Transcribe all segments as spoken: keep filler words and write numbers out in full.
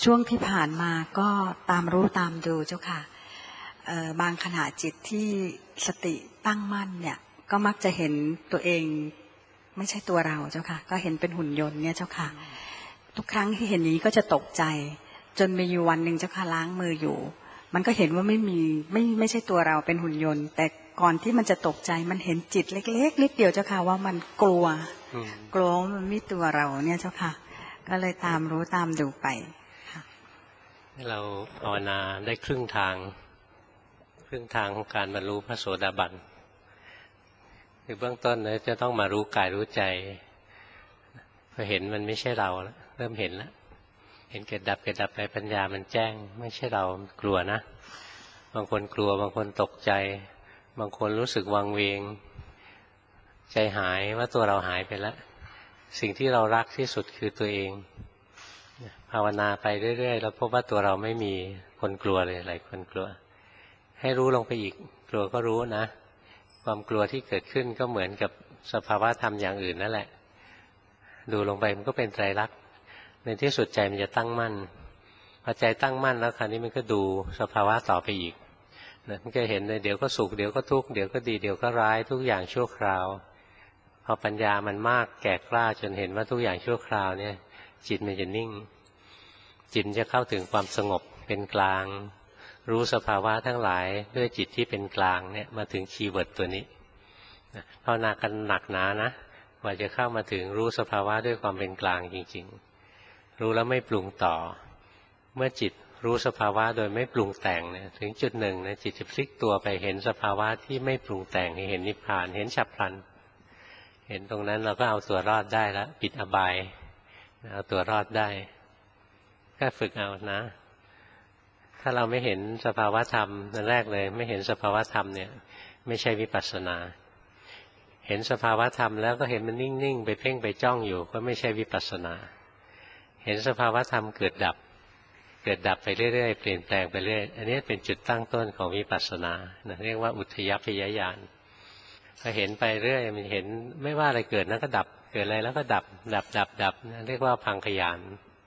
ช่วงที่ผ่านมาก็ตามรู้ตามดูเจ้าค่ะบางขณะจิตที่สติตั้งมั่นเนี่ยก็มักจะเห็นตัวเองไม่ใช่ตัวเราเจ้าค่ะก็เห็นเป็นหุ่นยนต์เนี่ยเจ้าค่ะทุกครั้งที่เห็นนี้ก็จะตกใจจนมีอยู่วันหนึ่งเจ้าค่ะล้างมืออยู่มันก็เห็นว่าไม่มีไม่ไม่ใช่ตัวเราเป็นหุ่นยนต์แต่ก่อนที่มันจะตกใจมันเห็นจิตเล็กๆนิดเดียวเจ้าค่ะว่ามันกลัวกลัวมันไม่ตัวเราเนี่ยเจ้าค่ะก็เลยตามรู้ตามดูไปเราภาวนาได้ครึ่งทางครึ่งทางของการบรรลุพระโสดาบันคือเบื้องต้นเนี่ยจะต้องมารู้กายรู้ใจพอเห็นมันไม่ใช่เราแล้วเริ่มเห็นแล้วเห็นเกิดดับเกิดดับไปปัญญามันแจ้งไม่ใช่เรากลัวนะบางคนกลัวบางคนตกใจบางคนรู้สึกวังเวงใจหายว่าตัวเราหายไปแล้วสิ่งที่เรารักที่สุดคือตัวเองภาวนาไปเรื่อยๆแล้วพบว่าตัวเราไม่มีคนกลัวเลยหลายคนกลัวให้รู้ลงไปอีกกลัวก็รู้นะความกลัวที่เกิดขึ้นก็เหมือนกับสภาวะธรรมอย่างอื่นนั่นแหละดูลงไปมันก็เป็นไตรลักษณ์ในที่สุดใจมันจะตั้งมั่นพอใจตั้งมั่นแล้วคราวนี้มันก็ดูสภาวะต่อไปอีกนะมันจะเห็นเลยเดี๋ยวก็สุขเดี๋ยวก็ทุกข์เดี๋ยวก็ดีเดี๋ยวก็ร้ายทุกอย่างชั่วคราวพอปัญญามันมากแก่กล้าจนเห็นว่าทุกอย่างชั่วคราวเนี่ยจิตมันจะนิ่งจิตจะเข้าถึงความสงบเป็นกลางรู้สภาวะทั้งหลายด้วยจิตที่เป็นกลางเนี่ยมาถึงคีย์เวิร์ดตัวนี้ภาวนากันหนักหนานะกว่าจะเข้ามาถึงรู้สภาวะด้วยความเป็นกลางจริงๆรู้แล้วไม่ปรุงต่อเมื่อจิตรู้สภาวะโดยไม่ปรุงแต่งเนี่ยถึงจุดหนึ่งนะจิตจะพลิกตัวไปเห็นสภาวะที่ไม่ปรุงแต่งเห็นนิพพานเห็นฉับพลันเห็นตรงนั้นเราก็เอาตัวรอดได้แล้วปิดอบายเอาตัวรอดได้แค่ฝึกเอานะถ้าเราไม่เห็นสภาวะธรรมนั่นแรกเลยไม่เห็นสภาวะธรรมเนี่ยไม่ใช่วิปัสสนาเห็นสภาวะธรรมแล้วก็เห็นมันนิ่งๆไปเพ่งไปจ้องอยู่ก็ไม่ใช่วิปัสสนาเห็นสภาวะธรรมเกิดดับเกิดดับไปเรื่อยๆเปลี่ยนแปลงไปเรื่อยอันนี้เป็นจุดตั้งต้นของวิปัสสนาเรียกว่าอุทยพยญาณพอเห็นไปเรื่อยมันเห็นไม่ว่าอะไรเกิดนั้นก็ดับเกิดอะไรแล้วก็ดับดับดับดับเรียกว่าพังคญาณ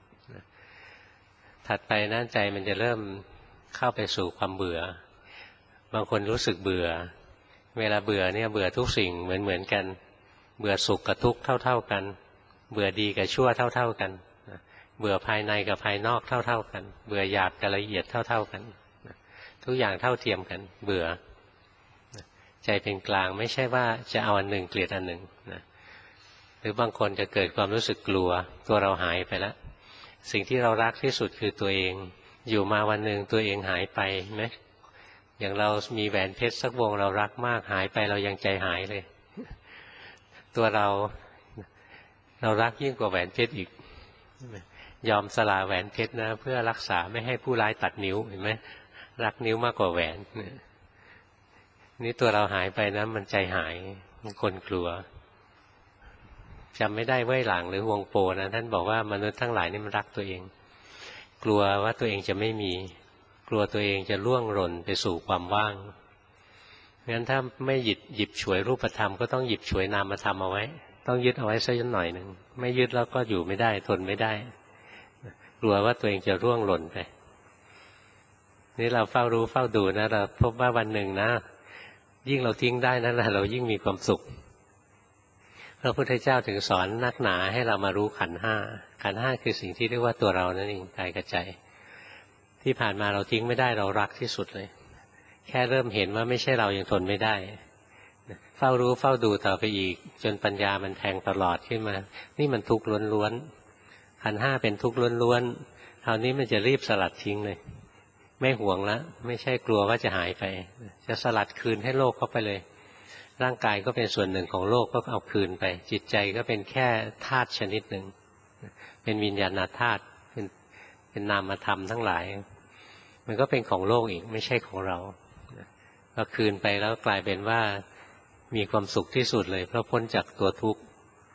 ถัดไปนั้นใจมันจะเริ่มเข้าไปสู่ความเบื่อบางคนรู้สึกเบื่อเวลาเบื่อเนี่ยเบื่อทุกสิ่งเหมือนเหมือนกันเบื่อสุขกับทุกข์เท่าๆกันเบื่อดีกับชั่วเท่าๆกันเบื่อภายในกับภายนอกเท่าๆกันเบื่อหยาบกับละเอียดเท่าๆกันทุกอย่างเท่าเทียมกันเบื่อใจเป็นกลางไม่ใช่ว่าจะเอาอันหนึ่งเกลียดอันหนึ่งนะหรือบางคนจะเกิดความรู้สึกกลัวตัวเราหายไปแล้วสิ่งที่เรารักที่สุดคือตัวเองอยู่มาวันหนึ่งตัวเองหายไปไหมอย่างเรามีแหวนเพชรสักวงเรารักมากหายไปเรายังใจหายเลยตัวเราเรารักยิ่งกว่าแหวนเพชรอีกยอมสละแหวนเพชรนะเพื่อรักษาไม่ให้ผู้ร้ายตัดนิ้วเห็นไหมรักนิ้วมากกว่าแหวนนี่ตัวเราหายไปนะมันใจหายมันคนกลัวจำไม่ได้เว่ยหลังหรือฮวงโปนะท่านบอกว่ามนุษย์ทั้งหลายนี่มันรักตัวเองกลัวว่าตัวเองจะไม่มีกลัวตัวเองจะล่วงหล่นไปสู่ความว่างงั้นถ้าไม่หยิบหยิบฉวยรูปธรรมก็ต้องหยิบฉวยนามธรรมเอาไว้ต้องยึดเอาไว้สักหน่อยหนึ่งไม่ยึดแล้วก็อยู่ไม่ได้ทนไม่ได้กลัวว่าตัวเองจะร่วงหล่นไปนี่เราเฝ้ารู้เฝ้าดูนะเราพบว่าวันหนึ่งนะยิ่งเราทิ้งได้นั่นแหละเรายิ่งมีความสุขพระพุทธเจ้าถึงสอนนักหนาให้เรามารู้ขันธ์ห้าขันธ์ห้าคือสิ่งที่เรียกว่าตัวเรานั่นเองกายกับใจที่ผ่านมาเราทิ้งไม่ได้เรารักที่สุดเลยแค่เริ่มเห็นว่าไม่ใช่เรายังทนไม่ได้เฝ้ารู้เฝ้าดูต่อไปอีกจนปัญญามันแทงตลอดขึ้นมานี่มันทุกข์ล้วนๆขันธ์ห้าเป็นทุกข์ล้วนๆคราวนี้มันจะรีบสลัดทิ้งเลยไม่ห่วงแล้วไม่ใช่กลัวว่าจะหายไปจะสลัดคืนให้โลกเข้าไปเลยร่างกายก็เป็นส่วนหนึ่งของโลกก็เอาคืนไปจิตใจก็เป็นแค่ธาตุชนิดหนึ่งเป็นวิญญาณธาตุเป็นเป็นนามธรรมทั้งหลายมันก็เป็นของโลกอีกไม่ใช่ของเราพอคืนไปแล้วกลายเป็นว่ามีความสุขที่สุดเลยเพราะพ้นจากตัวทุกข์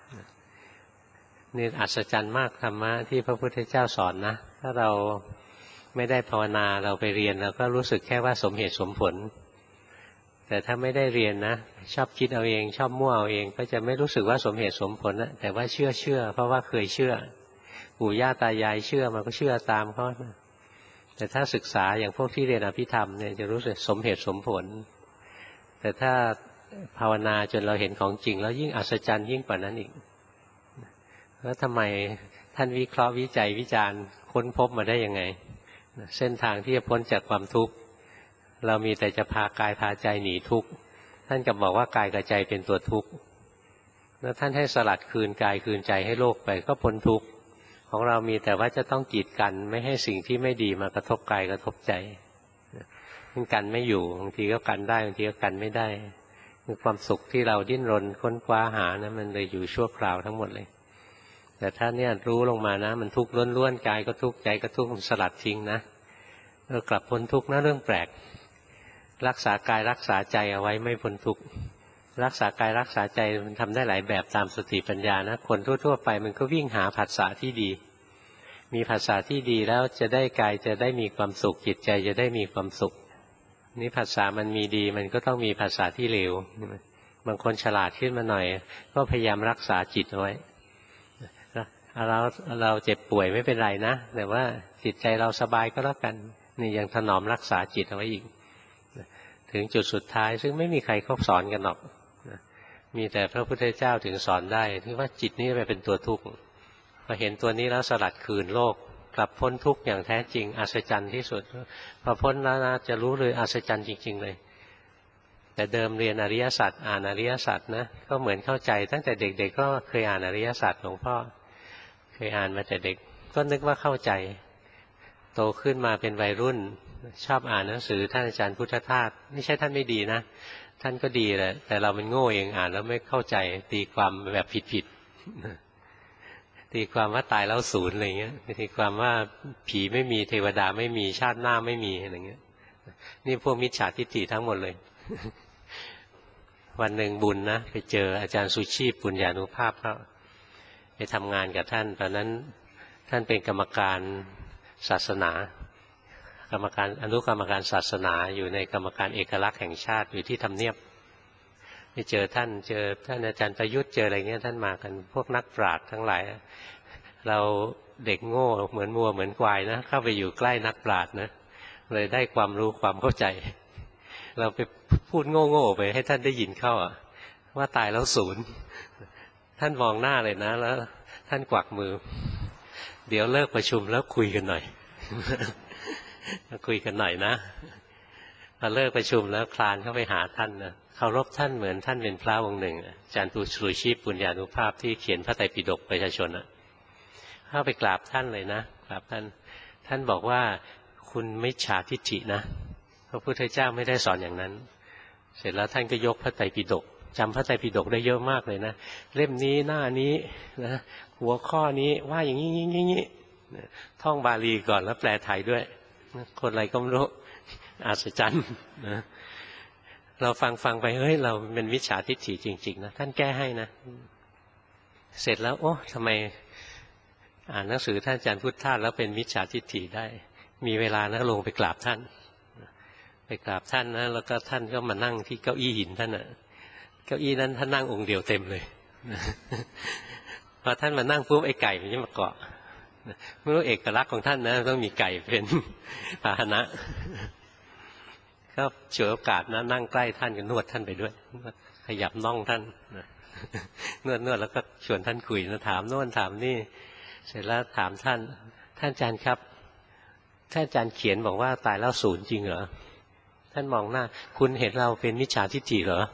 นี่อัศจรรย์มากธรรมะที่พระพุทธเจ้าสอนนะถ้าเราไม่ได้ภาวนาเราไปเรียนเราก็รู้สึกแค่ว่าสมเหตุสมผลแต่ถ้าไม่ได้เรียนนะชอบคิดเอาเองชอบมั่วเอาเองก็จะไม่รู้สึกว่าสมเหตุสมผลนะแต่ว่าเชื่อเชื่อเพราะว่าเคยเชื่อปู่ย่าตายายเชื่อมันก็เชื่อตามเขาแต่ถ้าศึกษาอย่างพวกที่เรียนอภิธรรมเนี่ยจะรู้สึกสมเหตุสมผลแต่ถ้าภาวนาจนเราเห็นของจริงแล้วยิ่งอัศจรรย์ยิ่งกว่านั้นอีกแล้วทำไมท่านวิเคราะห์วิจัยวิจารณ์ค้นพบมาได้ยังไงเส้นทางที่จะพ้นจากความทุกข์เรามีแต่จะพากายพาใจหนีทุกข์ท่านก็บอกว่ากายกับใจเป็นตัวทุกข์แล้วท่านให้สลัดคืนกายคืนใจให้โลกไปก็พ้นทุกข์ของเรามีแต่ว่าจะต้องกีดกันไม่ให้สิ่งที่ไม่ดีมากระทบกายกระทบใจมันกันไม่อยู่บางทีก็กันได้บางทีก็กันไม่ได้คือความสุขที่เราดิ้นรนค้นคว้าหานะมันเลยอยู่ชั่วคราวทั้งหมดเลยแต่ถ้าเนี่ยรู้ลงมานะมันทุกข์ล้วนๆกายก็ทุกข์ใจก็ทุกข์มันสลัดทิ้งนะเออกลับพ้นทุกข์นะเรื่องแปลกรักษากายรักษาใจเอาไว้ไม่พ้นทุกข์รักษากายรักษาใจมันทำได้หลายแบบตามสติปัญญานะคนทั่วๆไปมันก็วิ่งหาผัสสะที่ดีมีผัสสะที่ดีแล้วจะได้กายจะได้มีความสุขจิตใจจะได้มีความสุขนี่ผัสสะมันมีดีมันก็ต้องมีผัสสะที่เลวบางคนฉลาดขึ้นมาหน่อยก็พยายามรักษาจิตเอาไว้เราเราเจ็บป่วยไม่เป็นไรนะแต่ว่าจิตใจเราสบายก็แล้วกันนี่ยังถนอมรักษาจิตเอาไว้อีกถึงจุดสุดท้ายซึ่งไม่มีใครเขาสอนกันหรอกมีแต่พระพุทธเจ้าถึงสอนได้ที่ว่าจิตนี้ไปเป็นตัวทุกข์พอเห็นตัวนี้แล้วสลัดคืนโลกกลับพ้นทุกข์อย่างแท้จริงอัศจรรย์ที่สุดพอพ้นแล้วนะจะรู้เลยอัศจรรย์จริงๆเลยแต่เดิมเรียนอริยสัจอ่านอริยสัจนะก็เหมือนเข้าใจตั้งแต่เด็กๆก็เคยอ่านอริยสัจหลวงพ่อเคยอ่านมาแต่เด็กก็นึกว่าเข้าใจโตขึ้นมาเป็นวัยรุ่นชอบอ่านหนังสือท่านอาจารย์พุทธทาสไม่ใช่ท่านไม่ดีนะท่านก็ดีแหละแต่เรามันโง่เองอ่านแล้วไม่เข้าใจตีความแบบผิดๆตีความว่าตายแล้วศูนย์อะไรเงี้ยตีความว่าผีไม่มีเทวดาไม่มีชาติหน้าไม่มีอะไรเงี้ยนี่พวกมิจฉาทิฏฐิทั้งหมดเลยวันหนึ่งบุญนะไปเจออาจารย์สุชีพปุญญานุภาพเขาไปทำงานกับท่านตอนนั้นท่านเป็นกรรมการศาสนากรรมการอนุกรรมการศาสนาอยู่ในกรรมการเอกลักษณ์แห่งชาติอยู่ที่ทำเนียบไปเจอท่านเจอท่านอาจารย์ประยุทธ์เจออะไรเงี้ยท่านมากันพวกนักปราชญ์ทั้งหลายเราเด็กโง่เหมือนวัวเหมือนควายนะเข้าไปอยู่ใกล้นักปราชญ์นะเลยได้ความรู้ความเข้าใจเราไปพูดโง่ๆไปให้ท่านได้ยินเข้าอ่ะว่าตายแล้วศูนย์ท่านมองหน้าเลยนะแล้วท่านกวักมือเดี๋ยวเลิกประชุมแล้วคุยกันหน่อยคุยกันหน่อยนะพอเลิกประชุมแล้วคลานเข้าไปหาท่านนะเคารพท่านเหมือนท่านเป็นพระองค์หนึ่งอาจารย์ปุสุชีพปุญญานุภาพที่เขียนพระไตรปิฎกประชาชนอ่ะเข้าไปกราบท่านเลยนะกราบท่านท่านบอกว่าคุณมิจฉาทิฏฐินะพระพุทธเจ้าไม่ได้สอนอย่างนั้นเสร็จแล้วท่านก็ยกพระไตรปิฎกจำพระไตรปิฎกได้เยอะมากเลยนะเล่มนี้หน้านี้นะหัวข้อนี้ว่าอย่างนี้อย่างนี้ท่องบาลีก่อนแล้วแปลไทยด้วยคนอะไรก็ไม่รู้อัศจรรย์นะเราฟังฟังไปเฮ้ยเราเป็นมิจฉาทิฏฐิจริงๆนะท่านแก้ให้นะเสร็จแล้วโอ้ทำไมอ่านหนังสือท่านอาจารย์พุทธทาสแล้วเป็นมิจฉาทิฏฐิได้มีเวลานะลงไปกราบท่านไปกราบท่านนะแล้วก็ท่านก็มานั่งที่เก้าอี้หินท่านน่ะเก้าอี้นั้นท่านนั่งองค์เดียวเต็มเลยพอท่านมานั่งปุ๊บไอ้ไก่มันจะมาเกาะไม่รู้เอกลักษณ์ของท่านนะต้องมีไก่เป็นพาหนะก็เฉวยโอกาสนะนั่งใกล้ท่านก็นวดท่านไปด้วยขยับน่องท่านนวดนวดแล้วก็ชวนท่านคุยนะถามโน่นถามนี่เสร็จแล้วถามท่านท่านอาจารย์ครับท่านอาจารย์เขียนบอกว่าตายแล้วศูนย์จริงเหรอท่านมองหน้าคุณเห็นเราเป็นมิจฉาทิฏฐิเหรอ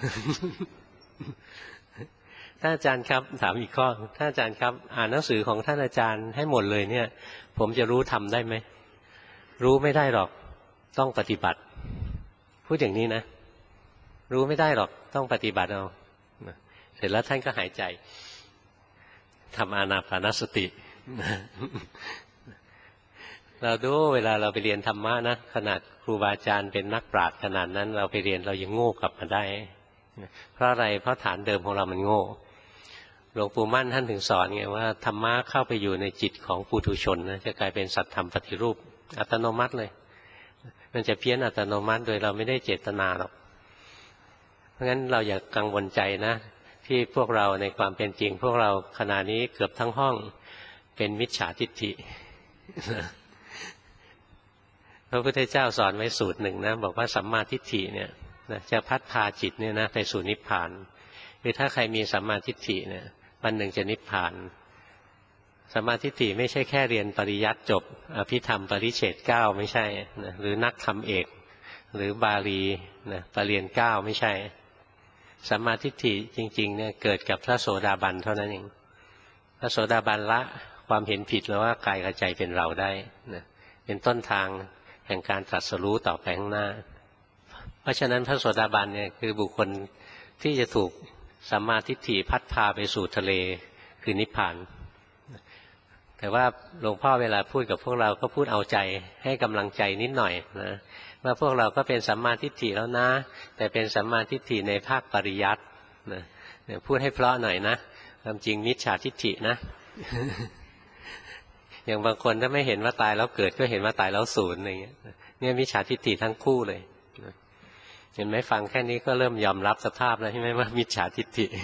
ท่านอาจารย์ครับถามอีกข้อท่านอาจารย์ครับอ่านหนังสือของท่านอาจารย์ให้หมดเลยเนี่ยผมจะรู้ทำได้ไหมรู้ไม่ได้หรอกต้องปฏิบัติพูดอย่างนี้นะรู้ไม่ได้หรอกต้องปฏิบัติเอาเสร็จแล้วท่านก็หายใจทำอานาปานสติเราดูเวลาเราไปเรียนธรรมะนะขนาดครูบาอาจารย์เป็นนักปราชญ์ขนาดนั้นเราไปเรียนเรายังโง่กลับมาได้เพราะอะไรเพราะฐานเดิมของเรามันโง่หลวงปู่มั่นท่านถึงสอนไงว่าธรรมะเข้าไปอยู่ในจิตของปุถุชนนะจะกลายเป็นสัตธรรมปฏิรูปอัตโนมัติเลยมันจะเพี้ยนอัตโนมัติโดยเราไม่ได้เจตนาหรอกเพราะงั้นเราอย่ากังวลใจนะที่พวกเราในความเป็นจริงพวกเราขณะนี้เกือบทั้งห้องเป็นมิจฉาทิฏฐิพระพุทธเจ้าสอนไว้สูตรหนึ่งนะบอกว่าสัมมาทิฏฐิเนี่ยจะพัดพาจิตเนี่ยนะไปสู่นิพพานคือถ้าใครมีสัมมาทิฏฐิเนี่ยวันหนึ่งจะนิพพานสัมมาทิฏฐิไม่ใช่แค่เรียนปริยัติจบอภิธรรมปริเฉดเก้าไม่ใช่นะหรือนักธรรมเอกหรือบาลีนะปรริญญาเก้าไม่ใช่สัมมาทิฏฐิจริงๆเนี่ยเกิดกับพระโสดาบันเท่านั้นเองพระโสดาบันละความเห็นผิดแล้วว่ากายกับใจเป็นเราได้นะเป็นต้นทางแห่งการตรัสรู้ต่อไปข้างหน้าเพราะฉะนั้นพระโสดาบันเนี่ยคือบุคคลที่จะถูกสัมมาทิฏฐิพัดพาไปสู่ทะเลคือนิพพานแต่ว่าหลวงพ่อเวลาพูดกับพวกเราก็พูดเอาใจให้กำลังใจนิดหน่อยนะว่าพวกเราก็เป็นสัมมาทิฏฐิแล้วนะแต่เป็นสัมมาทิฏฐิในภาคปริยัตินะพูดให้เพราะหน่อยนะความจริงมิจฉาทิฏฐินะ อย่างบางคนถ้าไม่เห็นว่าตายแล้วเกิดก็เห็นว่าตายแล้วสูญอะไรเงี้ยเนี่ยมิจฉาทิฏฐิทั้งคู่เลยเห็นไหมฟังแค่นี้ก็เริ่มยอมรับสภาพแล้วใช่ไหมว่ามิจฉาทิฏฐิ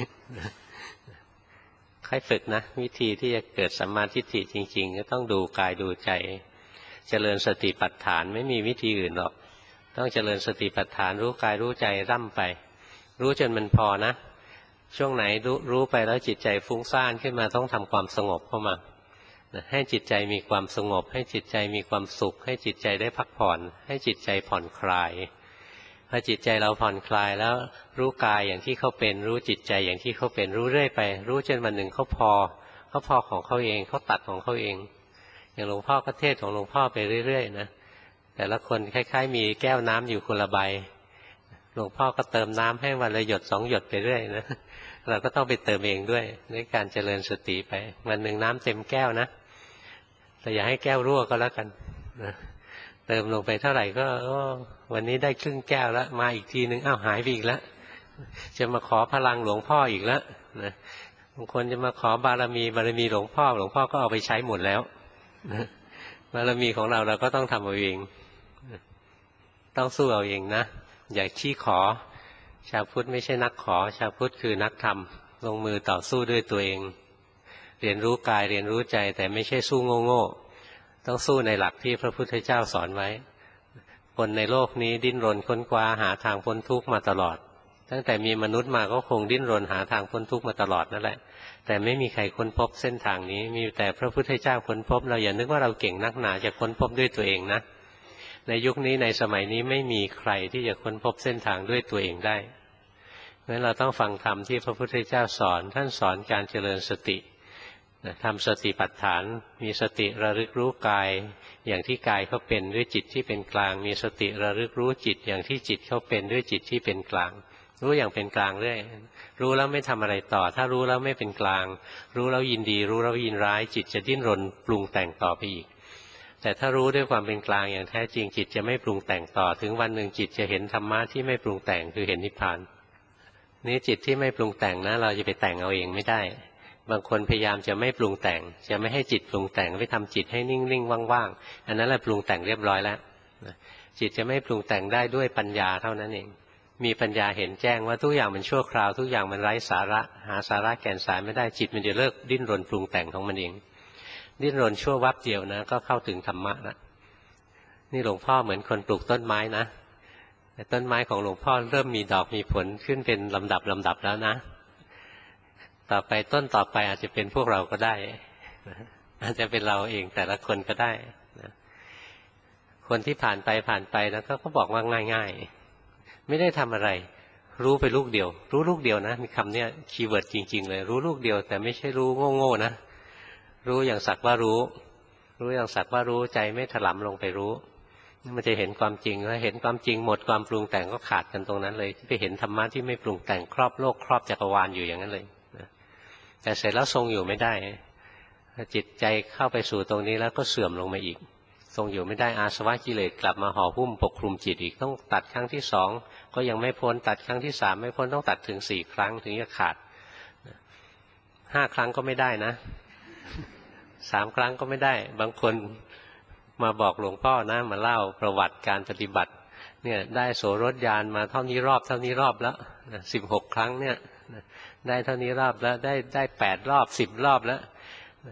ค่อยฝึกนะวิธีที่จะเกิดสัมมาทิฏฐิจริงๆก็ต้องดูกายดูใจเจริญสติปัฏฐานไม่มีวิธีอื่นหรอกต้องเจริญสติปัฏฐานรู้กายรู้ใจร่ำไปรู้จนมันพอนะช่วงไหนรู้รู้ไปแล้วจิตใจฟุ้งซ่านขึ้นมาต้องทำความสงบเข้ามาให้จิตใจมีความสงบให้จิตใจมีความสุขให้จิตใจได้พักผ่อนให้จิตใจผ่อนคลายพอจิตใจเราผ่อนคลายแล้วรู้กายอย่างที่เขาเป็นรู้จิตใจอย่างที่เขาเป็นรู้เรื่อยไปรู้จนวันหนึ่งเขาพอเขาพอของเขาเองเขาตัดของเขาเองอย่างหลวงพ่อก็เทศของหลวงพ่อไปเรื่อยๆนะแต่ละคนคล้ายๆมีแก้วน้ำอยู่คนละใบหลวงพ่อก็เติมน้ำให้วันละหยดสองหยดไปเรื่อยนะเราก็ต้องไปเติมเองด้วยด้วยการเจริญสติไปวันหนึ่งน้ำเต็มแก้วนะแต่อย่าให้แก้วรั่วก็แล้วกันนะเติมลงไปเท่าไหร่ก็วันนี้ได้ครึ่งแก้วแล้วมาอีกทีนึงอ้าวหายไปอีกแล้วจะมาขอพลังหลวงพ่ออีกแล้วนะบางคนจะมาขอบารมีบารมีหลวงพ่อหลวงพ่อก็เอาไปใช้หมดแล้วนะบารมีของเราเราก็ต้องทำเอาเองต้องสู้เอาเองนะอย่าชี้ขอชาวพุทธไม่ใช่นักขอชาวพุทธคือนักทำลงมือต่อสู้ด้วยตัวเองเรียนรู้กายเรียนรู้ใจแต่ไม่ใช่สู้โง่ๆต้องสู้ในหลักที่พระพุทธเจ้าสอนไว้คนในโลกนี้ดิ้นรนค้นคว้าหาทางพ้นทุกข์มาตลอดตั้งแต่มีมนุษย์มาก็คงดิ้นรนหาทางพ้นทุกข์มาตลอดนั่นแหละแต่ไม่มีใครค้นพบเส้นทางนี้มีแต่พระพุทธเจ้าค้นพบเราอย่านึกว่าเราเก่งนักหนาจะค้นพบด้วยตัวเองนะในยุคนี้ในสมัยนี้ไม่มีใครที่จะค้นพบเส้นทางด้วยตัวเองได้เพราะฉะนั้นเราต้องฟังธรรมที่พระพุทธเจ้าสอนท่านสอนการเจริญสติทำสติปัฏฐานมีสติระลึกรู้กายอย่างที่กายเขาเป็นด้วยจิตที่เป็นกลางมีสติระลึกรู้จิตอย่างที่จิตเขาเป็นด้วยจิตที่เป็นกลางรู้อย่างเป็นกลางเรื่อยรู้แล้วไม่ทำอะไรต่อถ้ารู้แล้วไม่เป็นกลางรู้แล้วยินดีรู้แล้วยินร้ายจิตจะดิ้นรนปรุงแต่งต่อไปอีกแต่ถ้ารู้ด้วยความเป็นกลางอย่างแท้จริงจิตจะไม่ปรุงแต่งต่อถึงวันหนึ่งจิตจะเห็นธรรมะที่ไม่ปรุงแต่งคือเห็นนิพพานนี้จิตที่ไม่ปรุงแต่งนะเราจะไปแต่งเอาเองไม่ได้บางคนพยายามจะไม่ปรุงแต่งจะไม่ให้จิตปรุงแต่งไปทำจิตให้นิ่งๆว่างๆอันนั้นแหละปรุงแต่งเรียบร้อยแล้วจิตจะไม่ปรุงแต่งได้ด้วยปัญญาเท่านั้นเองมีปัญญาเห็นแจ้งว่าทุกอย่างมันชั่วคราวทุกอย่างมันไร้สาระหาสาระแก่นสารไม่ได้จิตมันจะเลิกดิ้นรนปรุงแต่งของมันเองดิ้นรนชั่ววับเดียวนะก็เข้าถึงธรรมะแล้วนี่หลวงพ่อเหมือนคนปลูกต้นไม้นะแต่ต้นไม้ของหลวงพ่อเริ่มมีดอกมีผลขึ้นเป็นลำดับลำดับแล้วนะต่อไปต้นต่อไปอาจจะเป็นพวกเราก็ได้อาจจะเป็นเราเองแต่ละคนก็ได้นะคนที่ผ่านไปผ่านไปแล้วก็บอกว่าง่ายๆไม่ได้ทำอะไรรู้ไปลูกเดียวรู้ลูกเดียวนะมีคำนี้คีย์เวิร์ดจริงๆเลยรู้ลูกเดียวแต่ไม่ใช่รู้โง่ๆนะรู้อย่างสักว่ารู้รู้อย่างสักว่ารู้ใจไม่ถลำลงไปรู้มันจะเห็นความจริงแล้วเห็นความจริงหมดความปรุงแต่งก็ขาดกันตรงนั้นเลยไปเห็นธรรมะที่ไม่ปรุงแต่งครอบโลกครอบจักรวาลอยู่อย่างนั้นเลยแต่เสร็จแล้วทรงอยู่ไม่ได้จิตใจเข้าไปสู่ตรงนี้แล้วก็เสื่อมลงมาอีกทรงอยู่ไม่ได้อาสวะกิเลสกลับมาห่อหุ้มปกคลุมจิตอีกต้องตัดครั้งที่สองก็ยังไม่พ้นตัดครั้งที่สามไม่พ้นต้องตัดถึงสี่ครั้งถึงจะขาดห้าครั้งก็ไม่ได้นะสามครั้งก็ไม่ได้บางคนมาบอกหลวงพ่อนะมาเล่าประวัติการปฏิบัติเนี่ยได้โสรถญาณมาเท่านี้รอบเท่านี้รอบแล้วสิบหกครั้งเนี่ยได้เท่านี้รอบแล้วได้ได้แปดรอบสิบรอบแล้ว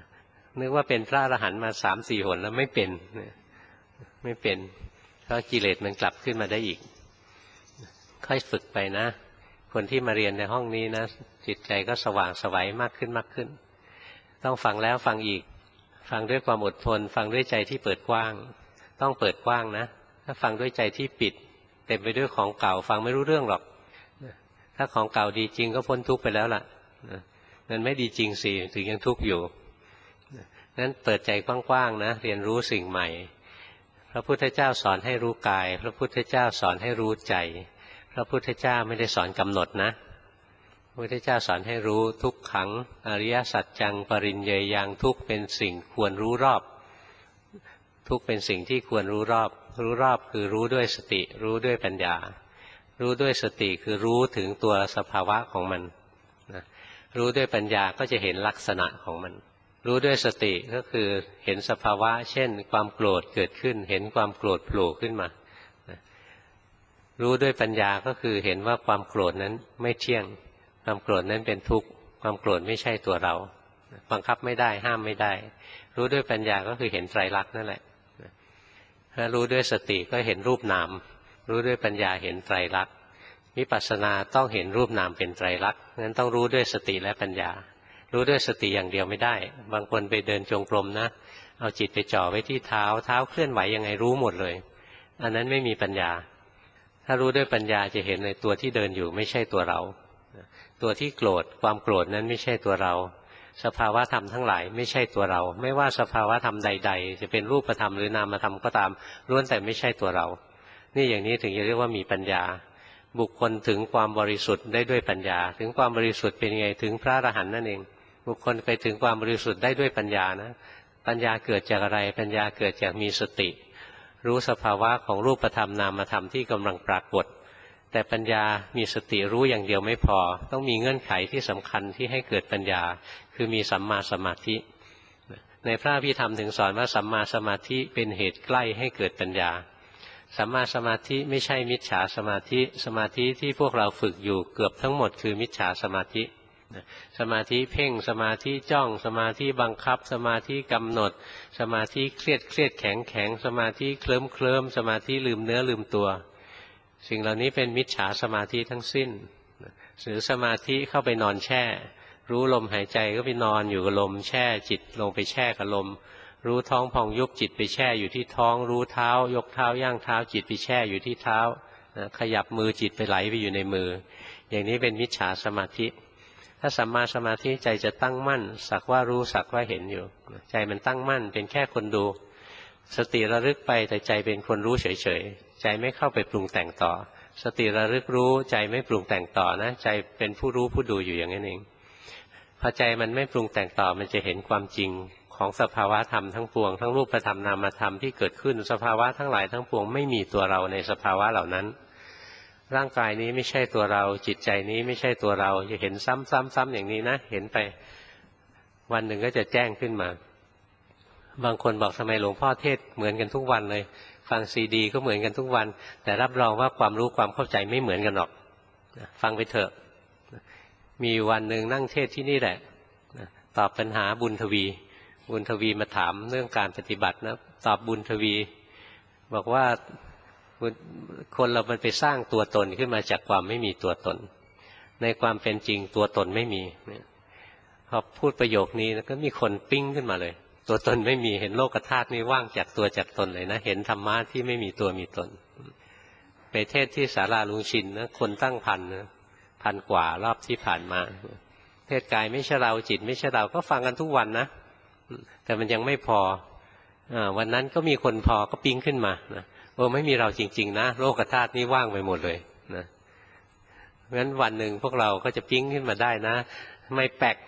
นึกว่าเป็นพระอรหันต์มาสามสี่หนแล้วไม่เป็นไม่เป็นเพราะกิเลสมันกลับขึ้นมาได้อีกค่อยฝึกไปนะคนที่มาเรียนในห้องนี้นะจิตใจก็สว่างไสวมากขึ้นมากขึ้นต้องฟังแล้วฟังอีกฟังด้วยความอดทนฟังด้วยใจที่เปิดกว้างต้องเปิดกว้างนะถ้าฟังด้วยใจที่ปิดเต็มไปด้วยของเก่าฟังไม่รู้เรื่องหรอกถ้าของเก่าดีจริงก็พ้นทุกข์ไปแล้วล่ะมันไม่ดีจริงสิถึงยังทุกข์อยู่นั้นเปิดใจกว้างๆนะเรียนรู้สิ่งใหม่พระพุทธเจ้าสอนให้รู้กายพระพุทธเจ้าสอนให้รู้ใจพระพุทธเจ้าไม่ได้สอนกำหนดนะพระพุทธเจ้าสอนให้รู้ทุกขังอริยสัจจังปริญเยยังทุกเป็นสิ่งควรรู้รอบทุกเป็นสิ่งที่ควรรู้รอบรู้รอบคือรู้ด้วยสติรู้ด้วยปัญญารู้ด้วยสติคือรู้ถึงตัวสภาวะของมันนะรู้ด้วยปัญญาก็จะเห็นลักษณะของมันรู้ด้วยสติก็คือเห็นสภาวะเช่นความโกรธเกิดขึ้นเห็นความโกรธโผล่ขึ้นมารู้ด้วยปัญญาก็คือเห็นว่าความโกรธนั้นไม่เที่ยงความโกรธนั้นเป็นทุกข์ความโกรธไม่ใช่ตัวเราบังคับไม่ได้ห้ามไม่ได้รู้ด้วยปัญญาก็คือเห็นไตรลักษณ์นั่นแหละถ้ารู้ด้วยสติก็เห็นรูปนามรู้ด้วยปัญญาเห็นไตรลักษณ์วิปัสสนาต้องเห็นรูปนามเป็นไตรลักษณ์งั้นต้องรู้ด้วยสติและปัญญารู้ด้วยสติอย่างเดียวไม่ได้บางคนไปเดินจงกรมนะเอาจิตไปจ่อไว้ที่เท้าเท้าเคลื่อนไหวยังไงรู้หมดเลยอันนั้นไม่มีปัญญาถ้ารู้ด้วยปัญญาจะเห็นในตัวที่เดินอยู่ไม่ใช่ตัวเราตัวที่โกรธความโกรธนั้นไม่ใช่ตัวเราสภาวะธรรมทั้งหลายไม่ใช่ตัวเราไม่ว่าสภาวะธรรมใดๆจะเป็นรูปธรรมหรือนามธรรมก็ตามล้วนแต่ไม่ใช่ตัวเรานี่อย่างนี้ถึงจะเรียกว่ามีปัญญาบุคคลถึงความบริสุทธิ์ได้ด้วยปัญญาถึงความบริสุทธิ์เป็นไงถึงพระอรหันต์นั่นเองบุคคลไปถึงความบริสุทธิ์ได้ด้วยปัญญานะปัญญาเกิดจากอะไรปัญญาเกิดจากมีสติรู้สภาวะของรูปธรรมนามธรรมที่กำลังปรากฏแต่ปัญญามีสติรู้อย่างเดียวไม่พอต้องมีเงื่อนไขที่สำคัญที่ให้เกิดปัญญาคือมีสัมมาสมาธิในพระอภิธรรมถึงสอนว่าสัมมาสมาธิเป็นเหตุใกล้ให้เกิดปัญญาสัมมาสมาธิไม่ใช่มิจฉาสมาธิสมาธิที่พวกเราฝึกอยู่เกือบทั้งหมดคือมิจฉาสมาธิสมาธิเพ่งสมาธิจ้องสมาธิบังคับสมาธิกำหนดสมาธิเครียดเครียดแข็งแข็งสมาธิเคลิ้มเคลิ้มสมาธิลืมเนื้อลืมตัวสิ่งเหล่านี้เป็นมิจฉาสมาธิทั้งสิ้นหรือสมาธิเข้าไปนอนแช่รู้ลมหายใจก็ไปนอนอยู่กับลมแช่จิตลงไปแช่กับลมรู้ท้องพองยุบจิตไปแช่อยู่ที่ท้องรู้เท้ายกเท้าย่างเท้าจิตไปแช่อยู่ที่เท้าขยับมือจิตไปไหลไปอยู่ในมืออย่างนี้เป็นมิจฉาสมาธิถ้าสัมมาสมาธิใจจะตั้งมั่นสักว่ารู้สักว่าเห็นอยู่ใจมันตั้งมั่นเป็นแค่คนดูสติระลึกไปแต่ใจเป็นคนรู้เฉยๆใจไม่เข้าไปปรุงแต่งต่อสติระลึกรู้ใจไม่ปรุงแต่งต่อนะใจเป็นผู้รู้ผู้ดูอยู่อย่างนั้นเองพอใจมันไม่ปรุงแต่งต่อมันจะเห็นความจริงของสภาวะธรรมทั้งปวงทั้งรูปธรรมนามธรรมที่เกิดขึ้นสภาวะทั้งหลายทั้งปวงไม่มีตัวเราในสภาวะเหล่านั้นร่างกายนี้ไม่ใช่ตัวเราจิตใจนี้ไม่ใช่ตัวเราจะเห็นซ้ำๆๆอย่างนี้นะเห็นไปวันหนึ่งก็จะแจ้งขึ้นมาบางคนบอกทำไมหลวงพ่อเทศเหมือนกันทุกวันเลยฟังซีดีก็เหมือนกันทุกวันแต่รับรองว่าความรู้ความเข้าใจไม่เหมือนกันหรอกฟังไปเถอะมีวันหนึ่งนั่งเทศที่นี่แหละตอบปัญหาบุญทวีบุญทวีมาถามเรื่องการปฏิบัตินะตอบบุญทวีบอกว่าคนเรามันไปสร้างตัวตนขึ้นมาจากความไม่มีตัวตนในความเป็นจริงตัวตนไม่มีพอพูดประโยคนี้แล้วก็มีคนปิ้งขึ้นมาเลยตัวตนไม่มีเห็นโลกธาตุนี้ว่างจากตัวจากตนเลยนะเห็นธรรมะที่ไม่มีตัวมีตนไปเทศที่ศาลาลุงชินนะคนตั้งพันนะพันกว่ารอบที่ผ่านมาเทศกายไม่ใช่เราจิตไม่ใช่เราก็ฟังกันทุกวันนะแต่มันยังไม่พออ่าวันนั้นก็มีคนพอก็ปิ้งขึ้นมานะโอ้ไม่มีเราจริงๆนะโลกธาตุนี้ว่างไปหมดเลยนะงั้นวันหนึ่งพวกเราก็จะปิ้งขึ้นมาได้นะไม่แปลก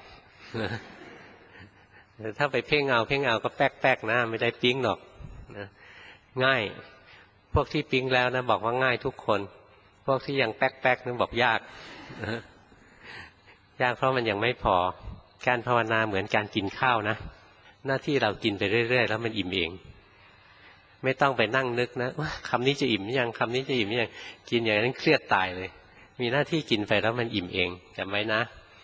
ถ้าไปเพ่งเอาเพ่งเอาก็แป๊กๆนะไม่ได้ปิ้งหรอกนะง่ายพวกที่ปิ้งแล้วนะบอกว่าง่ายทุกคนพวกที่ยังแป๊กๆนั้นบอกยากยากเพราะมันยังไม่พอการภาวนาเหมือนการกินข้าวนะหน้าที่เรากินไปเรื่อยๆแล้วมันอิ่มเองไม่ต้องไปนั่งนึกนะว่าคำนี้จะอิ่มยังคำนี้จะอิ่มยังกินอย่างนั้นเครียดตายเลยมีหน้าที่กินไปแล้วมันอิ่มเองจำไว้นะ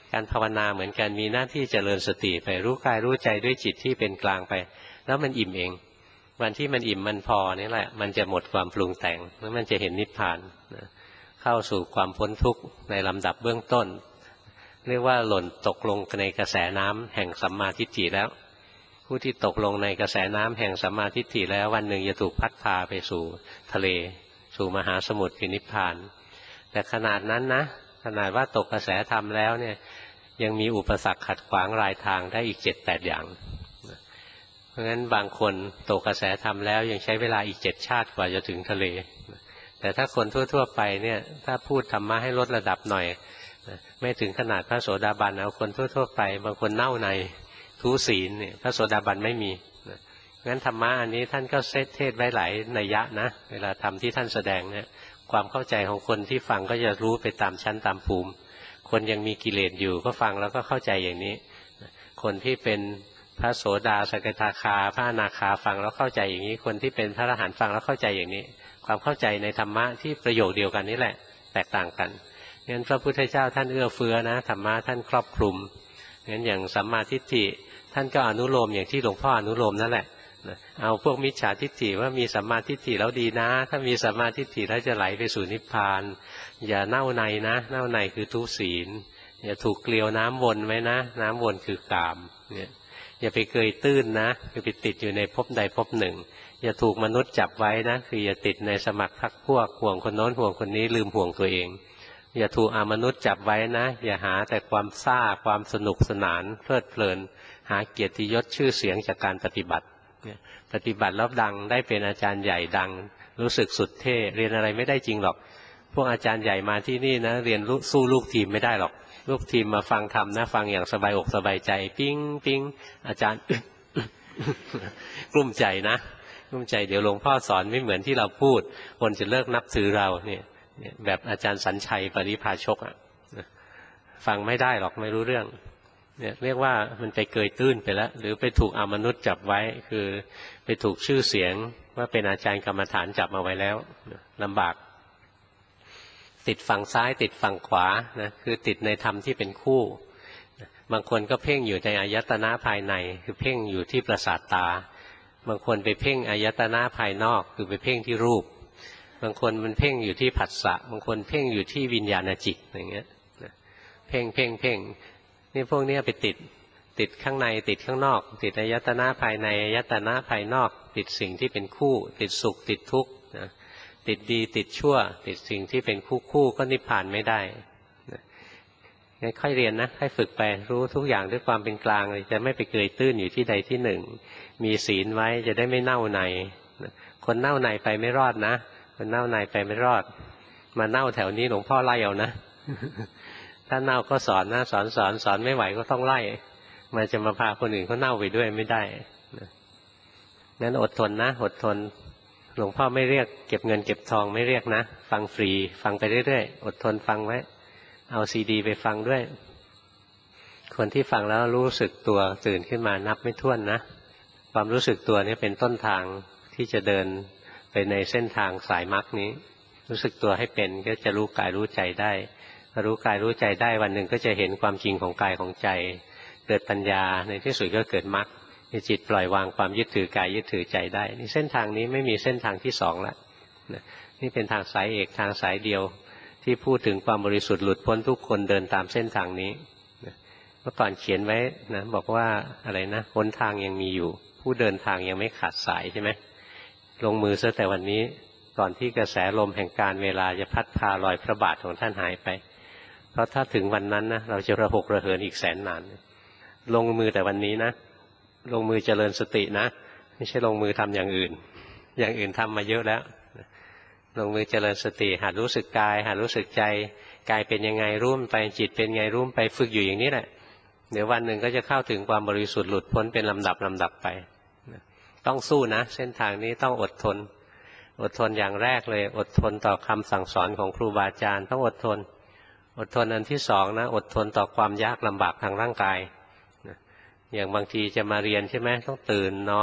การภาวนาเหมือนกันมีหน้าที่เจริญสติไปรู้กายรู้ใจด้วยจิตที่เป็นกลางไปแล้วมันอิ่มเองวันที่มันอิ่มมันพอนี่แหละมันจะหมดความปรุงแต่งแล้วมันจะเห็นนิพพานเข้าสู่ความพ้นทุกข์ในลำดับเบื้องต้นเรียกว่าหล่นตกลงในกระแสน้ำแห่งสัมมาทิฏฐิแล้วผู้ที่ตกลงในกระแสน้ำแห่งสัมมาทิฏฐิแล้ววันหนึ่งจะถูกพัดพาไปสู่ทะเลสู่มหาสมุทรคือนิพพานแต่ขนาดนั้นนะขนาดว่าตกกระแสธรรมแล้วเนี่ยยังมีอุปสรรคขัดขวางรายทางได้อีกเจ็ดแปดอย่างเพราะฉะนั้นบางคนตกกระแสธรรมแล้วยังใช้เวลาอีกเจ็ดชาติกว่าจะถึงทะเลแต่ถ้าคนทั่วๆไปเนี่ยถ้าพูดธรรมะให้ลดระดับหน่อยไม่ถึงขนาดพระโสดาบันเอาคนทั่วๆไปบางคนเน่าในทุศีลเนี่ยพระโสดาบันไม่มีงั้นธรรมะอันนี้ท่านก็เซตเทศไว้หลายนัยยะนะเวลาทำที่ท่านแสดงเนี่ยความเข้าใจของคนที่ฟังก็จะรู้ไปตามชั้นตามภูมิคนยังมีกิเลสอยู่ก็ฟังแล้วก็เข้าใจอย่างนี้คนที่เป็นพระโสดาสกทาคาพระอนาคาฟังแล้วเข้าใจอย่างนี้คนที่เป็นพระอรหันต์ฟังแล้วเข้าใจอย่างนี้ความเข้าใจในธรรมะที่ประโยคเดียวกันนี่แหละแตกต่างกันงั้นพระพุทธเจ้าท่านเอื้อเฟื้อนะธรรมะท่านครอบคลุมงั้นอย่างสัมมาทิฏฐิท่านก็อนุโลมอย่างที่หลวงพ่ออนุโลมนั่นแหละเอาพวกมิจฉาทิฏฐิว่ามีสัมมาทิฏฐิแล้วดีนะถ้ามีสัมมาทิฏฐิแล้วจะไหลไปสู่นิพพานอย่าเน่าในนะเน่าในคือทุศีลอย่าถูกเกลียวน้ำวนไว้นะน้ำวนคือกามเนี่ยอย่าไปเกยตื้นนะคือไปติดอยู่ในภพใดภพหนึ่งอย่าถูกมนุษย์จับไว้นะคืออย่าติดในสมัครพรรคพวกห่วงคนโน้นห่วงคนนี้ลืมห่วงตัวเองอย่าถูกอมนุษย์จับไว้นะอย่าหาแต่ความซ่าความสนุกสนานเพลิดเพลินหาเกียรติยศชื่อเสียงจากการปฏิบัติปฏิบัติแล้วดังได้เป็นอาจารย์ใหญ่ดังรู้สึกสุดเท่เรียนอะไรไม่ได้จริงหรอกพวกอาจารย์ใหญ่มาที่นี่นะเรียนสู้ลูกทีมไม่ได้หรอกลูกทีมมาฟังธรรมนะฟังอย่างสบายอกสบายใจปิ้งปิ้งอาจารย์กลุ้มใจนะกลุ้มใจเดี๋ยวหลวงพ่อสอนไม่เหมือนที่เราพูดคนจะเลิกนับถือเราเนี่ยแบบอาจารย์สัญชัยปริภาชกอ่ะฟังไม่ได้หรอกไม่รู้เรื่องเนี่ยเรียกว่ามันไปเกยตื้นไปแล้วหรือไปถูกอมนุษย์จับไว้คือไปถูกชื่อเสียงว่าเป็นอาจารย์กรรมฐานจับมาไว้แล้วลำบากติดฝั่งซ้ายติดฝั่งขวานะคือติดในธรรมที่เป็นคู่บางคนก็เพ่งอยู่ในอายตนะภายในคือเพ่งอยู่ที่ประสาทตาบางคนไปเพ่งอายตนะภายนอกคือไปเพ่งที่รูปบางคนมันเพ่งอยู่ที่ผัสสะบางคนเพ่งอยู่ที่วิญญาณจิตอย่างเงี้ยเพ่งเพ่งเพ่งนี่พวกนี้ไปติดติดข้างในติดข้างนอกติดอายตนะภายในอายตนะภายนอกติดสิ่งที่เป็นคู่ติดสุขติดทุกข์นะติดดีติดชั่วติดสิ่งที่เป็นคู่คู่ก็นิพพานไม่ได้งั้นค่อยเรียนนะค่อยฝึกไปรู้ทุกอย่างด้วยความเป็นกลางเลยจะไม่ไปเกยตื้นอยู่ที่ใดที่หนึ่งมีศีลไว้จะได้ไม่เน่าในคนเน่าในไปไม่รอดนะคนเน่าในไปไม่รอดมาเน่าแถวนี้หลวงพ่อไล่เอานะถ้าเน่าก็สอนนะสอนสอนสอนไม่ไหวก็ต้องไล่มันจะมาพาคนอื่นเขาเน่าไปด้วยไม่ได้งั้นอดทนนะอดทนหลวงพ่อไม่เรียกเก็บเงินเก็บทองไม่เรียกนะฟังฟรีฟังไปเรื่อยๆอดทนฟังไว้เอาซีดีไปฟังด้วยคนที่ฟังแล้วรู้สึกตัวตื่นขึ้นมานับไม่ถ้วนนะความรู้สึกตัวนี้เป็นต้นทางที่จะเดินไปในเส้นทางสายมรรคนี้รู้สึกตัวให้เป็นก็จะรู้กายรู้ใจได้รู้กายรู้ใจได้วันหนึ่งก็จะเห็นความจริงของกายของใจเกิดปัญญาในที่สุดก็เกิดมรรคจิตปล่อยวางความยึดถือกายยึดถือใจได้นี่เส้นทางนี้ไม่มีเส้นทางที่สองละนี่เป็นทางสายเอกทางสายเดียวที่พูดถึงความบริสุทธิ์หลุดพ้นทุกคนเดินตามเส้นทางนี้เมื่อก่อนเขียนไว้นะบอกว่าอะไรนะหนทางยังมีอยู่ผู้เดินทางยังไม่ขาดสายใช่ไหมลงมือซะแต่วันนี้ก่อนที่กระแสลมแห่งการเวลาจะพัดพาลอยพระบาทของท่านหายไปเพราะถ้าถึงวันนั้นนะเราจะระหกระเหินอีกแสนนานลงมือแต่วันนี้นะลงมือเจริญสตินะไม่ใช่ลงมือทำอย่างอื่นอย่างอื่นทำมาเยอะแล้วลงมือเจริญสติหัดรู้สึกกายหัดรู้สึกใจกายเป็นยังไงรู้มันไปจิตเป็นไงรู้ไปฝึกอยู่อย่างนี้แหละเดี๋ยววันหนึ่งก็จะเข้าถึงความบริสุทธิ์หลุดพ้นเป็นลำดับลำดับไปต้องสู้นะเส้นทางนี้ต้องอดทนอดทนอย่างแรกเลยอดทนต่อคำสั่งสอนของครูบาอาจารย์ต้องอดทนอดทนอันที่สองนะอดทนต่อความยากลำบากทางร่างกายอย่างบางทีจะมาเรียนใช่ไหมต้องตื่นนอน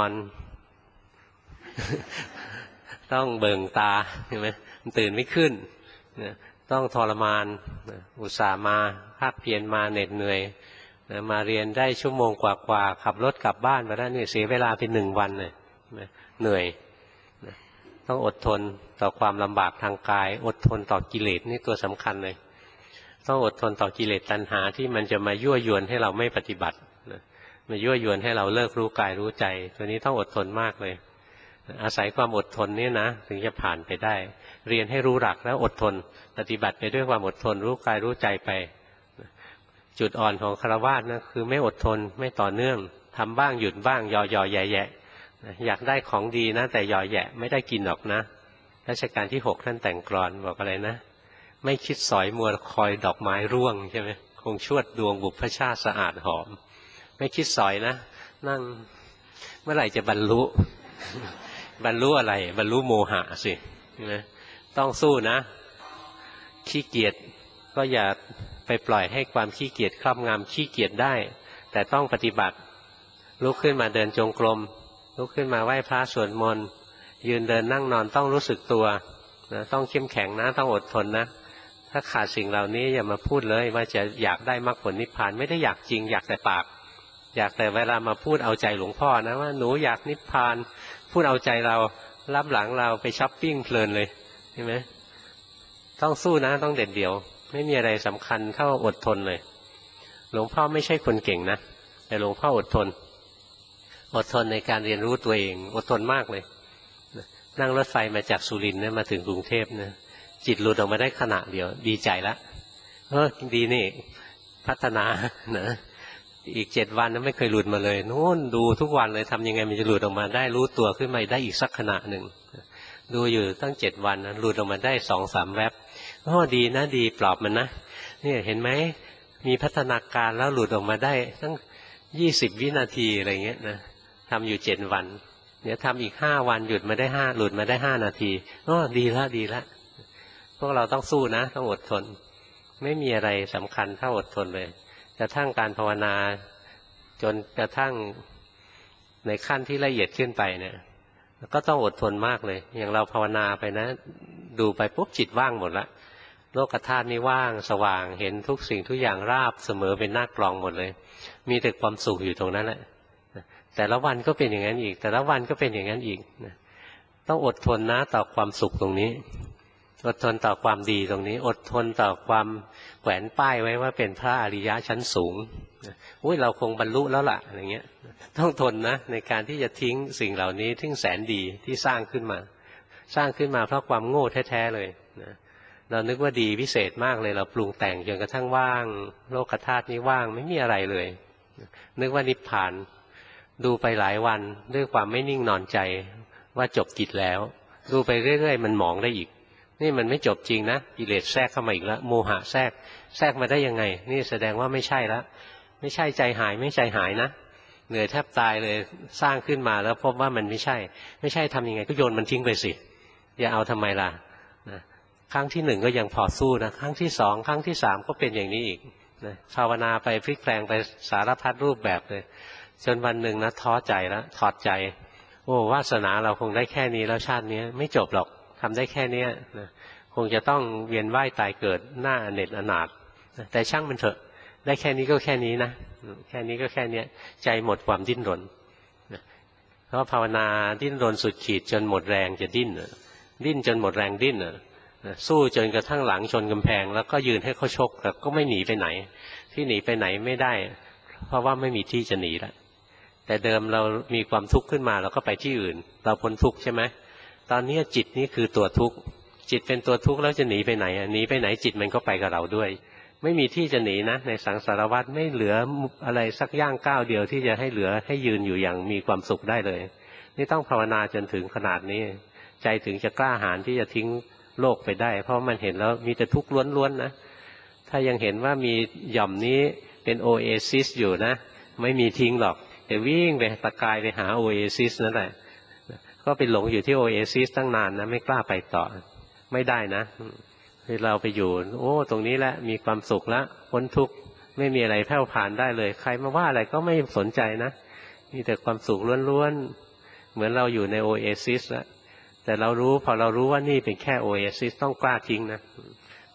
ต้องเบิ่งตาใช่ไหมตื่นไม่ขึ้นต้องทรมานอุตส่าห์มาภาคเพียรมาเหน็ดเหนื่อยนะมาเรียนได้ชั่วโมงกว่าๆขับรถกลับบ้านมาได้เนี่ยเสียเวลาเป็นหนึ่งวันเลยเหนื่อยนะต้องอดทนต่อความลำบากทางกายอดทนต่อกิเลสนี่ตัวสำคัญเลยต้องอดทนต่อกิเลสตัณหาที่มันจะมายั่วยวนให้เราไม่ปฏิบัตินะมายั่วยวนให้เราเลิกรู้กายรู้ใจตัวนี้ต้องอดทนมากเลยอาศัยความอดทนนี่นะถึงจะผ่านไปได้เรียนให้รู้หลักแล้วอดทนปฏิบัติไปด้วยความอดทนรู้กายรู้ใจไปจุดอ่อนของฆราวาสนะคือไม่อดทนไม่ต่อเนื่องทำบ้างหยุดบ้างยอยอแย่แย่อยากได้ของดีนะแต่ยอแย่ไม่ได้กินหรอกนะรัชกาลที่หกท่านแต่งกลอนบอกอะไรนะไม่คิดสอยมัวคอยดอกไม้ร่วงใช่ไหมคงชวดดวงบุพชาติสะอาดหอมไม่คิดสอยนะนั่งเมื่อไหร่จะบรรลุ บรรลุอะไรบรรลุโมหะสินะต้องสู้นะขี้เกียจก็อย่าไปปล่อยให้ความขี้เกียจครอบงำขี้เกียจได้แต่ต้องปฏิบัติลุกขึ้นมาเดินจงกรมลุกขึ้นมาไหว้พระสวดมนต์ยืนเดินนั่งนอนต้องรู้สึกตัวนะต้องเข้มแข็งนะต้องอดทนนะถ้าขาดสิ่งเหล่านี้อย่ามาพูดเลยว่าจะอยากได้มรรคผลนิพพานไม่ได้อยากจริงอยากแต่ปากอยากแต่เวลามาพูดเอาใจหลวงพ่อนะว่าหนูอยากนิพพานพูดเอาใจเรารับหลังเราไปช้อปปิ้งเพลินเลยใช่ไหมต้องสู้นะต้องเด็ดเดี่ยวไม่มีอะไรสำคัญเท่าอดทนเลยหลวงพ่อไม่ใช่คนเก่งนะแต่หลวงพ่ออดทนอดทนในการเรียนรู้ตัวเองอดทนมากเลยนั่งรถไฟมาจากสุรินทร์เนี่ยมาถึงกรุงเทพนะจิตหลุดออกมาได้ขณะเดียวดีใจละเออดีนี่พัฒนานะอีกเจ็ดวันนั้นไม่เคยหลุดมาเลยนู่นดูทุกวันเลยทำยังไงมันจะหลุดออกมาได้รู้ตัวขึ้นมาได้อีกสักขณะหนึ่งดูอยู่ตั้งเจ็ดวันนะหลุดออกมาได้สองสามแวบโอ้ดีนะดีปลอบมันนะเนี่ยเห็นไหมมีพัฒนาการแล้วหลุดออกมาได้ตั้งยี่สิบวินาทีอะไรเงี้ยนะทำอยู่เจ็ดวันเดี๋ยวทำอีกห้าวันหยุดมาได้ห้าหลุดมาได้ห้านาทีโอ้ดีละดีละพวกเราต้องสู้นะต้องอดทนไม่มีอะไรสำคัญเท่าอดทนเลยกระทั่งการภาวนาจนกระทั่งในขั้นที่ละเอียดขึ้นไปเนี่ยก็ต้องอดทนมากเลยอย่างเราภาวนาไปนะดูไปปุ๊บจิตว่างหมดละโลกธาตุนี่ว่างสว่างเห็นทุกสิ่งทุกอย่างราบเสมอเป็นหน้ากลองหมดเลยมีแต่ความสุขอยู่ตรงนั้นแหละแต่ละวันก็เป็นอย่างนั้นอีกแต่ละวันก็เป็นอย่างนั้นอีกต้องอดทนนะต่อความสุขตรงนี้อดทนต่อความดีตรงนี้อดทนต่อความแขวนป้ายไว้ว่าเป็นพระอริยะชั้นสูงอุ้ยเราคงบรรลุแล้วล่ะอย่างเงี้ยต้องทนนะในการที่จะทิ้งสิ่งเหล่านี้ทิ้งแสนดีที่สร้างขึ้นมาสร้างขึ้นมาเพราะความโง่แท้ๆเลยนะเรานึกว่าดีพิเศษมากเลยเราปรุงแต่งจนกระทั่งว่างโลกธาตุนี้ว่างไม่มีอะไรเลยนึกว่านิพพานดูไปหลายวันด้วยความไม่นิ่งนอนใจว่าจบกิจแล้วดูไปเรื่อยๆมันหมองได้อีกนี่มันไม่จบจริงนะกิเลสแทรกเข้ามาอีกแล้วโมหะแทรกแทรกมาได้ยังไงนี่แสดงว่าไม่ใช่แล้วไม่ใช่ใจหายไม่ใจหายนะเหนื่อยแทบตายเลยสร้างขึ้นมาแล้วพบว่ามันไม่ใช่ไม่ใช่ทำยังไงก็โยนมันทิ้งไปสิอย่าเอาทำไมล่ะนะครั้งที่หนึ่งก็ยังพอสู้นะครั้งที่สองครั้งที่สามก็เป็นอย่างนี้อีกนะภาวนาไปพลิกแปลงไปสารพัดรูปแบบเลยจนวันหนึ่งนะท้อใจแล้วถอดใจโอ้วาสนาเราคงได้แค่นี้แล้วชาตินี้ไม่จบหรอกทำได้แค่นี้นะคงจะต้องเวียนว่ายตายเกิดหน้าอเนจอนาถแต่ช่างมันเถอะได้แค่นี้ก็แค่นี้นะแค่นี้ก็แค่นี้ใจหมดความดิ้นรนเพราะภาวนาดิ้นรนสุดขีดจนหมดแรงจะดิ้นดิ้นจนหมดแรงดิ้นสู้จนกระทั่งหลังชนกำแพงแล้วก็ยืนให้เขาชกแต่ก็ไม่หนีไปไหนที่หนีไปไหนไม่ได้เพราะว่าไม่มีที่จะหนีแล้วแต่เดิมเรามีความทุกข์ขึ้นมาเราก็ไปที่อื่นเราพ้นทุกข์ใช่ไหมตอนนี้จิตนี้คือตัวทุกข์จิตเป็นตัวทุกข์แล้วจะหนีไปไหนหนีไปไหนจิตมันก็ไปกับเราด้วยไม่มีที่จะหนีนะในสังสารวัฏไม่เหลืออะไรสักย่างก้าวเดียวที่จะให้เหลือให้ยืนอยู่อย่างมีความสุขได้เลยนี่ต้องภาวนาจนถึงขนาดนี้ใจถึงจะกล้าหาญที่จะทิ้งโลกไปได้เพราะมันเห็นแล้วมีแต่ทุกข์ล้วนๆนะถ้ายังเห็นว่ามีหย่อมนี้เป็นโอเอซิสอยู่นะไม่มีทิ้งหรอกแต่วิ่งไปตะกายไปหาโอเอซิสนั่นแหละก็ไปหลงอยู่ที่โอเอซิสตั้งนานนะไม่กล้าไปต่อไม่ได้นะเราไปอยู่โอ้ตรงนี้แหละมีความสุขแล้วพ้นทุกข์ไม่มีอะไรแผ่วผ่านได้เลยใครมาว่าอะไรก็ไม่สนใจนะมีแต่ความสุขล้วนๆเหมือนเราอยู่ในโอเอซิสแล้วแต่เรารู้พอเรารู้ว่านี่เป็นแค่โอเอซิสต้องกล้าทิ้งนะ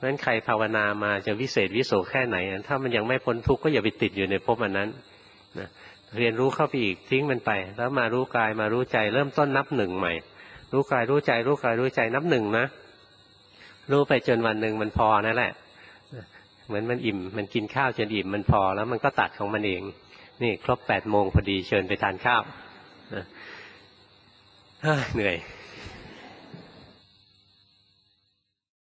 เพราะฉะนั้นใครภาวนามาจะวิเศษวิโสแค่ไหนถ้ามันยังไม่พ้นทุกข์ก็อย่าไปติดอยู่ในภพอันนั้นนะเรียนรู้เข้าไปอีกทิ้งมันไปแล้วมารู้กายมารู้ใจเริ่มต้นนับหนึ่งใหม่รู้กายรู้ใจรู้กายรู้ใจนับหนึ่งนะรู้ไปจนวันหนึ่งมันพอนั่นแหละเหมือนมันอิ่มมันกินข้าวจนอิ่มมันพอแล้วมันก็ตัดของมันเองนี่ครบแปดโมงพอดีเชิญไปทานข้าวเหนื่อย